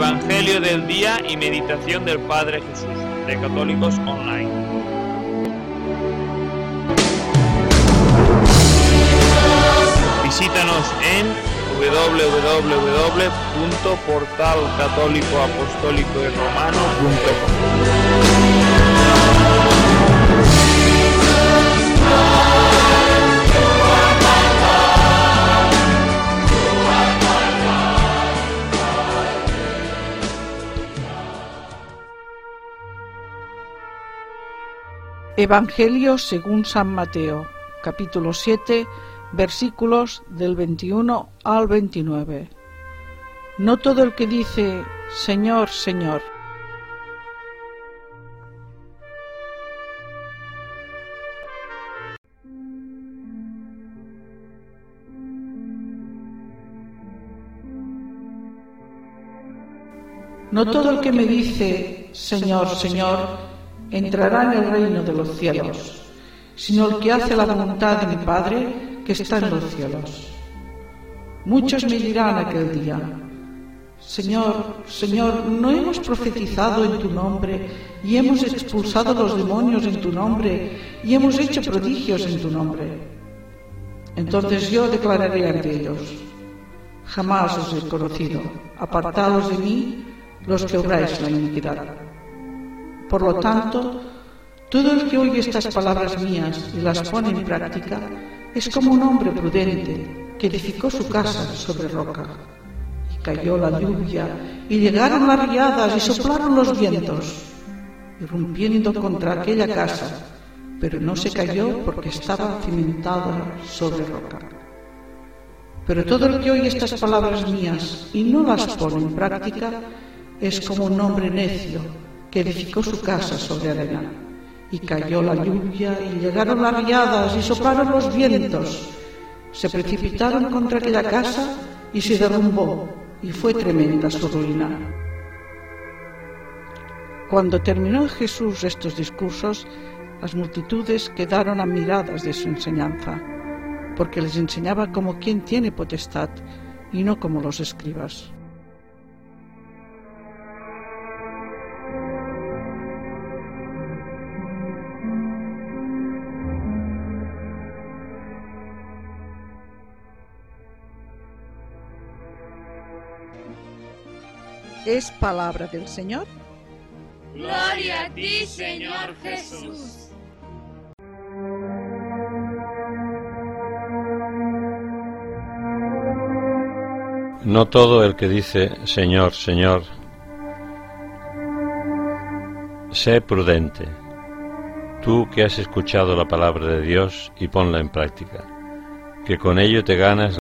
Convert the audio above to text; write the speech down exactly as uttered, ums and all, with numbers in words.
Evangelio del día y meditación del Padre Jesús, de Católicos Online. Visítanos en doble u doble u doble u punto portal católico apostólico y romano punto com. Evangelio según San Mateo, capítulo siete, versículos del veintiuno al veintinueve. No todo el que dice Señor, Señor, no todo el que me dice Señor, Señor, entrará en el reino de los cielos, sino el que hace la voluntad de mi Padre que está en los cielos. Muchos me dirán aquel día: Señor, Señor, ¿no hemos profetizado en tu nombre y hemos expulsado los demonios en tu nombre y hemos hecho prodigios en tu nombre? Entonces yo declararé ante ellos: jamás os he conocido, apartaos de mí los que obráis la iniquidad. Por lo tanto, todo el que oye estas palabras mías y las pone en práctica es como un hombre prudente que edificó su casa sobre roca. Y cayó la lluvia, y llegaron las riadas, y soplaron los vientos, irrumpiendo contra aquella casa, pero no se cayó porque estaba cimentada sobre roca. Pero todo el que oye estas palabras mías y no las pone en práctica es como un hombre necio que edificó su casa sobre arena. Y cayó la lluvia, y llegaron las riadas, y soplaron los vientos. Se precipitaron contra aquella casa, y se derrumbó, y fue tremenda su ruina. Cuando terminó Jesús estos discursos, las multitudes quedaron admiradas de su enseñanza, porque les enseñaba como quien tiene potestad, y no como los escribas. Es palabra del Señor. Gloria a ti, Señor Jesús. No todo el que dice Señor, Señor, sé prudente, tú que has escuchado la palabra de Dios y ponla en práctica, que con ello te ganas